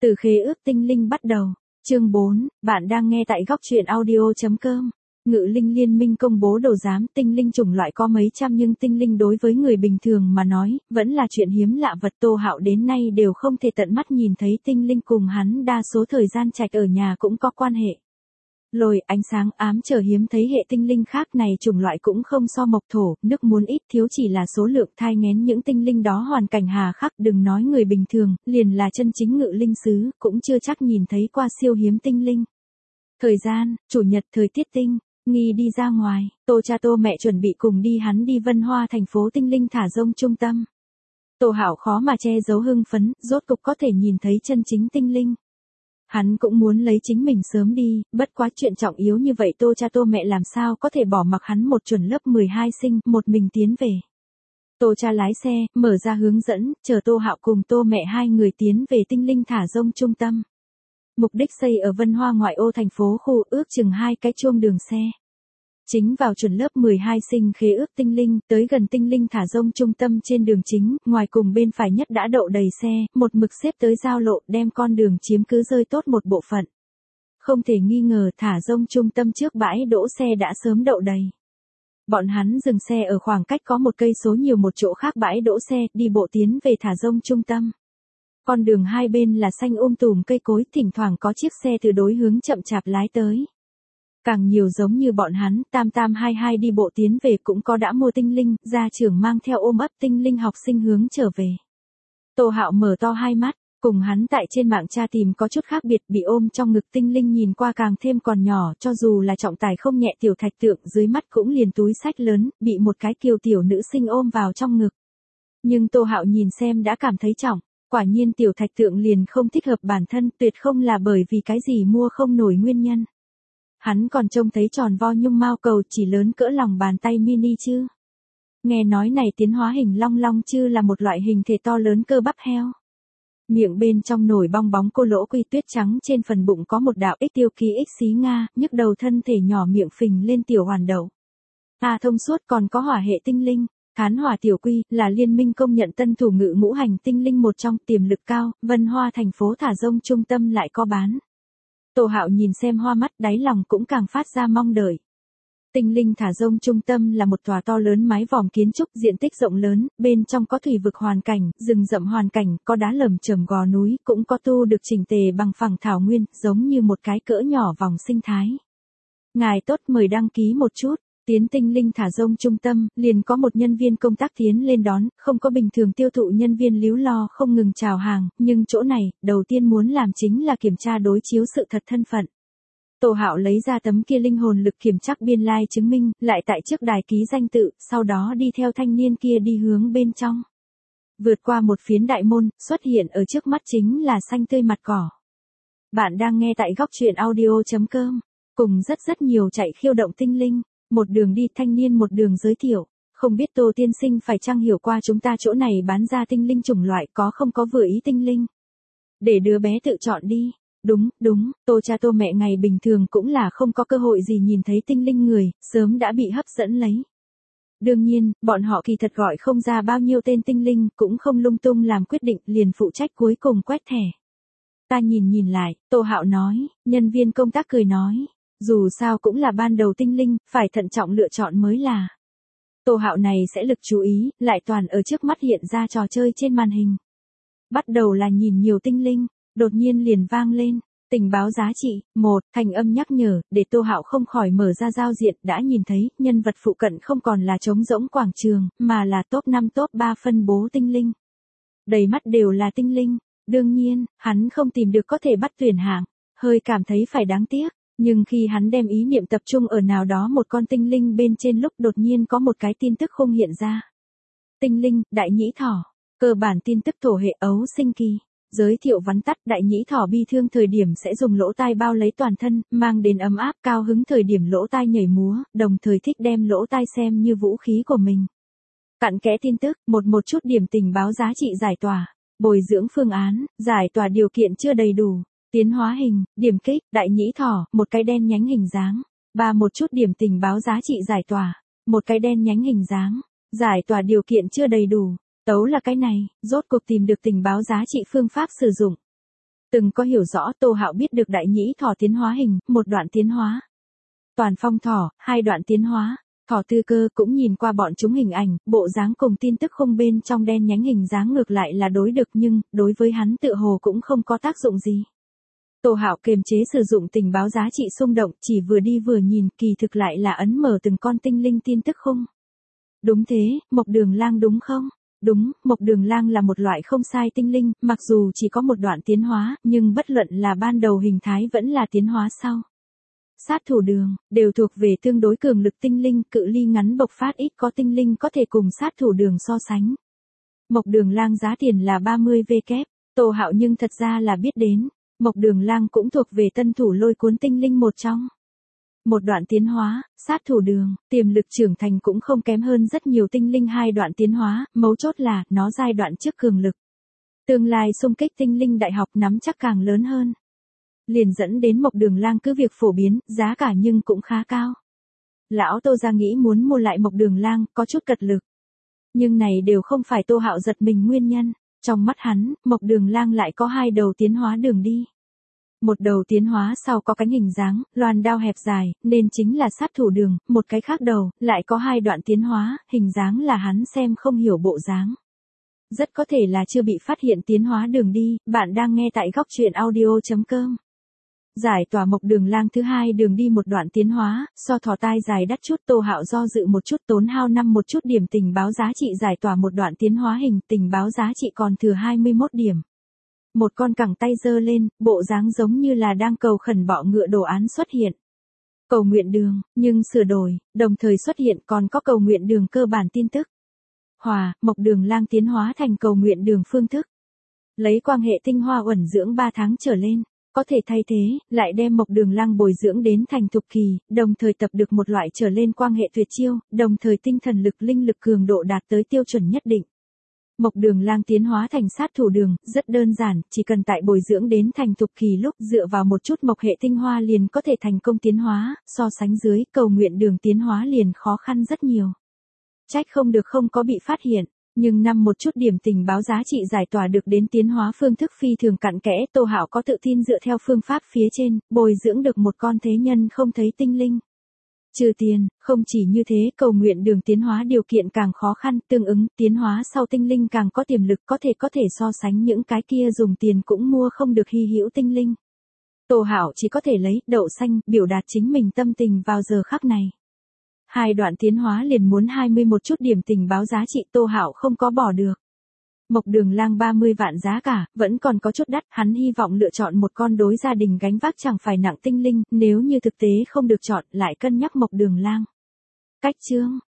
Từ khế ước tinh linh bắt đầu. Chương 4, bạn đang nghe tại góc truyện audio.com. Ngự linh liên minh công bố đồ giám tinh linh chủng loại có mấy trăm nhưng tinh linh đối với người bình thường mà nói, vẫn là chuyện hiếm lạ vật. Tô Hạo đến nay đều không thể tận mắt nhìn thấy tinh linh, cùng hắn đa số thời gian trạch ở nhà cũng có quan hệ. Lôi, ánh sáng, ám trở hiếm thấy hệ tinh linh khác này chủng loại cũng không so mộc thổ, nước muốn ít thiếu chỉ là số lượng thai nghén những tinh linh đó hoàn cảnh hà khắc, đừng nói người bình thường, liền là chân chính ngự linh sứ, cũng chưa chắc nhìn thấy qua siêu hiếm tinh linh. Thời gian, chủ nhật thời tiết tinh, nghi đi ra ngoài, Tô cha Tô mẹ chuẩn bị cùng đi hắn đi Vân Hoa thành phố tinh linh thả rông trung tâm. Tô Hạo khó mà che giấu hưng phấn, rốt cục có thể nhìn thấy chân chính tinh linh. Hắn cũng muốn lấy chính mình sớm đi, bất quá chuyện trọng yếu như vậy Tô cha Tô mẹ làm sao có thể bỏ mặc hắn một chuẩn lớp 12 sinh, một mình tiến về. Tô cha lái xe, mở ra hướng dẫn, chờ Tô Hạo cùng Tô mẹ hai người tiến về tinh linh thả rông trung tâm. Mục đích xây ở Vân Hoa ngoại ô thành phố khu, ước chừng 2 cái chuông đường xe. Chính vào chuẩn lớp 12 sinh khế ước tinh linh, tới gần tinh linh thả rông trung tâm trên đường chính, ngoài cùng bên phải nhất đã đậu đầy xe, một mực xếp tới giao lộ, đem con đường chiếm cứ rơi tốt một bộ phận. Không thể nghi ngờ thả rông trung tâm trước bãi đỗ xe đã sớm đậu đầy. Bọn hắn dừng xe ở khoảng cách có 1 cây số nhiều một chỗ khác bãi đỗ xe, đi bộ tiến về thả rông trung tâm. Con đường hai bên là xanh tùm cây cối, thỉnh thoảng có chiếc xe từ đối hướng chậm chạp lái tới. Càng nhiều giống như bọn hắn, tam tam hai hai đi bộ tiến về, cũng có đã mua tinh linh, gia trưởng mang theo ôm ấp tinh linh học sinh hướng trở về. Tô Hạo mở to hai mắt, cùng hắn tại trên mạng tra tìm có chút khác biệt, bị ôm trong ngực tinh linh nhìn qua càng thêm còn nhỏ, cho dù là trọng tài không nhẹ tiểu thạch tượng dưới mắt cũng liền túi sách lớn, bị một cái kiều tiểu nữ sinh ôm vào trong ngực. Nhưng Tô Hạo nhìn xem đã cảm thấy trọng, quả nhiên tiểu thạch tượng liền không thích hợp bản thân, tuyệt không là bởi vì cái gì mua không nổi nguyên nhân. Hắn còn trông thấy tròn vo nhung mao cầu chỉ lớn cỡ lòng bàn tay mini chứ. Nghe nói này tiến hóa hình long long chứ là một loại hình thể to lớn cơ bắp heo. Miệng bên trong nổi bong bóng cô lỗ quy tuyết trắng, trên phần bụng có một đạo ích tiêu ký ích xí Nga, nhức đầu thân thể nhỏ miệng phình lên tiểu hoàn đậu. Thông suốt còn có hỏa hệ tinh linh. Thán hỏa tiểu quy là liên minh công nhận tân thủ ngự ngũ hành tinh linh một trong, tiềm lực cao, Vân Hoa thành phố thả rông trung tâm lại có bán. Tô Hạo nhìn xem hoa mắt, đáy lòng cũng càng phát ra mong đợi. Tinh linh thả rông trung tâm là một tòa to lớn mái vòm kiến trúc, diện tích rộng lớn, bên trong có thủy vực hoàn cảnh, rừng rậm hoàn cảnh, có đá lởm chởm gò núi, cũng có tu được chỉnh tề bằng phẳng thảo nguyên, giống như một cái cỡ nhỏ vòng sinh thái. Ngài tốt, mời đăng ký một chút. Tiến tinh linh thả rông trung tâm, liền có một nhân viên công tác tiến lên đón, không có bình thường tiêu thụ nhân viên líu lo không ngừng chào hàng, nhưng chỗ này, đầu tiên muốn làm chính là kiểm tra đối chiếu sự thật thân phận. Tô Hạo lấy ra tấm kia linh hồn lực kiểm chắc biên lai chứng minh, lại tại trước đài ký danh tự, sau đó đi theo thanh niên kia đi hướng bên trong. Vượt qua một phiến đại môn, xuất hiện ở trước mắt chính là xanh tươi mặt cỏ. Bạn đang nghe tại góc truyện audio.com, cùng rất nhiều chạy khiêu động tinh linh. Một đường đi, thanh niên một đường giới thiệu, không biết Tô tiên sinh phải chăng hiểu qua chúng ta chỗ này bán ra tinh linh chủng loại, có không có vừa ý tinh linh. Để đứa bé tự chọn đi. Đúng, Tô cha Tô mẹ ngày bình thường cũng là không có cơ hội gì nhìn thấy tinh linh người, sớm đã bị hấp dẫn lấy. Đương nhiên, bọn họ kỳ thật gọi không ra bao nhiêu tên tinh linh, cũng không lung tung làm quyết định, liền phụ trách cuối cùng quét thẻ. Ta nhìn lại, Tô Hạo nói, nhân viên công tác cười nói. Dù sao cũng là ban đầu tinh linh, phải thận trọng lựa chọn mới là. Tô Hạo này sẽ lực chú ý, lại toàn ở trước mắt hiện ra trò chơi trên màn hình. Bắt đầu là nhìn nhiều tinh linh, đột nhiên liền vang lên, tình báo giá trị, 1, thành âm nhắc nhở, để Tô Hạo không khỏi mở ra giao diện, đã nhìn thấy, nhân vật phụ cận không còn là trống rỗng quảng trường, mà là top 5 top 3 phân bố tinh linh. Đầy mắt đều là tinh linh, đương nhiên, hắn không tìm được có thể bắt tuyển hạng, hơi cảm thấy phải đáng tiếc. Nhưng khi hắn đem ý niệm tập trung ở nào đó một con tinh linh bên trên lúc đột nhiên có một cái tin tức khung hiện ra. Tinh linh, đại nhĩ thỏ. Cơ bản tin tức thổ hệ ấu sinh kỳ. Giới thiệu vắn tắt, đại nhĩ thỏ bi thương thời điểm sẽ dùng lỗ tai bao lấy toàn thân, mang đến ấm áp, cao hứng thời điểm lỗ tai nhảy múa, đồng thời thích đem lỗ tai xem như vũ khí của mình. Cặn kẽ tin tức, một chút điểm tình báo giá trị giải tỏa. Bồi dưỡng phương án, giải tỏa điều kiện chưa đầy đủ. Tiến hóa hình, điểm kích, đại nhĩ thỏ, một cái đen nhánh hình dáng. Một chút điểm tình báo giá trị giải tỏa. Một cái đen nhánh hình dáng. Giải tỏa điều kiện chưa đầy đủ. Tấu là cái này, rốt cuộc tìm được tình báo giá trị phương pháp sử dụng. Từng có hiểu rõ Tô Hạo biết được đại nhĩ thỏ tiến hóa hình, một đoạn tiến hóa. Toàn phong thỏ, hai đoạn tiến hóa. Thỏ tư cơ cũng nhìn qua bọn chúng hình ảnh, bộ dáng cùng tin tức khung bên trong đen nhánh hình dáng ngược lại là đối được nhưng, đối với hắn tựa hồ cũng không có tác dụng gì. Tô Hạo kiềm chế sử dụng tình báo giá trị xung động, chỉ vừa đi vừa nhìn, kỳ thực lại là ấn mở từng con tinh linh tin tức khung. Đúng thế, Mộc Đường Lang đúng không? Đúng, Mộc Đường Lang là một loại không sai tinh linh, mặc dù chỉ có một đoạn tiến hóa, nhưng bất luận là ban đầu hình thái vẫn là tiến hóa sau. Sát thủ đường, đều thuộc về tương đối cường lực tinh linh, cự ly ngắn bộc phát ít có tinh linh có thể cùng sát thủ đường so sánh. Mộc Đường Lang giá tiền là 30 vkép, Tô Hạo nhưng thật ra là biết đến, Mộc Đường Lang cũng thuộc về tân thủ lôi cuốn tinh linh một trong. Một đoạn tiến hóa, sát thủ đường, tiềm lực trưởng thành cũng không kém hơn rất nhiều tinh linh hai đoạn tiến hóa, mấu chốt là, nó giai đoạn trước cường lực. Tương lai xung kích tinh linh đại học nắm chắc càng lớn hơn. Liền dẫn đến Mộc Đường Lang cứ việc phổ biến, giá cả nhưng cũng khá cao. Lão Tô ra nghĩ muốn mua lại Mộc Đường Lang, có chút cật lực. Nhưng này đều không phải Tô Hạo giật mình nguyên nhân, trong mắt hắn, Mộc Đường Lang lại có hai đầu tiến hóa đường đi. Một đầu tiến hóa sau có cánh hình dáng, loan đao hẹp dài, nên chính là sát thủ đường, một cái khác đầu, lại có hai đoạn tiến hóa, hình dáng là hắn xem không hiểu bộ dáng. Rất có thể là chưa bị phát hiện tiến hóa đường đi, bạn đang nghe tại góc truyện audio.com. Giải tỏa Mộc Đường Lang thứ hai đường đi một đoạn tiến hóa, so thỏ tai dài đắt chút. Tô Hạo do dự một chút tốn hao một chút điểm tình báo giá trị giải tỏa một đoạn tiến hóa hình, tình báo giá trị còn thừa 21 điểm. Một con cẳng tay giơ lên, bộ dáng giống như là đang cầu khẩn bọ ngựa đồ án xuất hiện. Cầu nguyện đường, nhưng sửa đổi, đồng thời xuất hiện còn có cầu nguyện đường cơ bản tin tức. Mộc Đường Lang tiến hóa thành cầu nguyện đường phương thức. Lấy quang hệ tinh hoa uẩn dưỡng 3 tháng trở lên, có thể thay thế, lại đem Mộc Đường Lang bồi dưỡng đến thành thục kỳ, đồng thời tập được một loại trở lên quang hệ tuyệt chiêu, đồng thời tinh thần lực linh lực cường độ đạt tới tiêu chuẩn nhất định. Mộc Đường Lang tiến hóa thành sát thủ đường, rất đơn giản, chỉ cần tại bồi dưỡng đến thành thục kỳ lúc dựa vào một chút mộc hệ tinh hoa liền có thể thành công tiến hóa, so sánh dưới, cầu nguyện đường tiến hóa liền khó khăn rất nhiều. Trách không được không có bị phát hiện, nhưng một chút điểm tình báo giá trị giải tỏa được đến tiến hóa phương thức phi thường cặn kẽ. Tô Hạo có tự tin dựa theo phương pháp phía trên, bồi dưỡng được một con thế nhân không thấy tinh linh. Trừ tiền, không chỉ như thế, cầu nguyện đường tiến hóa điều kiện càng khó khăn, tương ứng, tiến hóa sau tinh linh càng có tiềm lực, có thể so sánh những cái kia dùng tiền cũng mua không được hy hữu tinh linh. Tô Hạo chỉ có thể lấy đậu xanh biểu đạt chính mình tâm tình vào giờ khắc này. Hai đoạn tiến hóa liền muốn 21 chút điểm tình báo giá trị, Tô Hạo không có bỏ được. Mộc Đường Lang 30 vạn giá cả, vẫn còn có chút đắt, hắn hy vọng lựa chọn một con đối gia đình gánh vác chẳng phải nặng tinh linh, nếu như thực tế không được chọn, lại cân nhắc Mộc Đường Lang. Cách chương,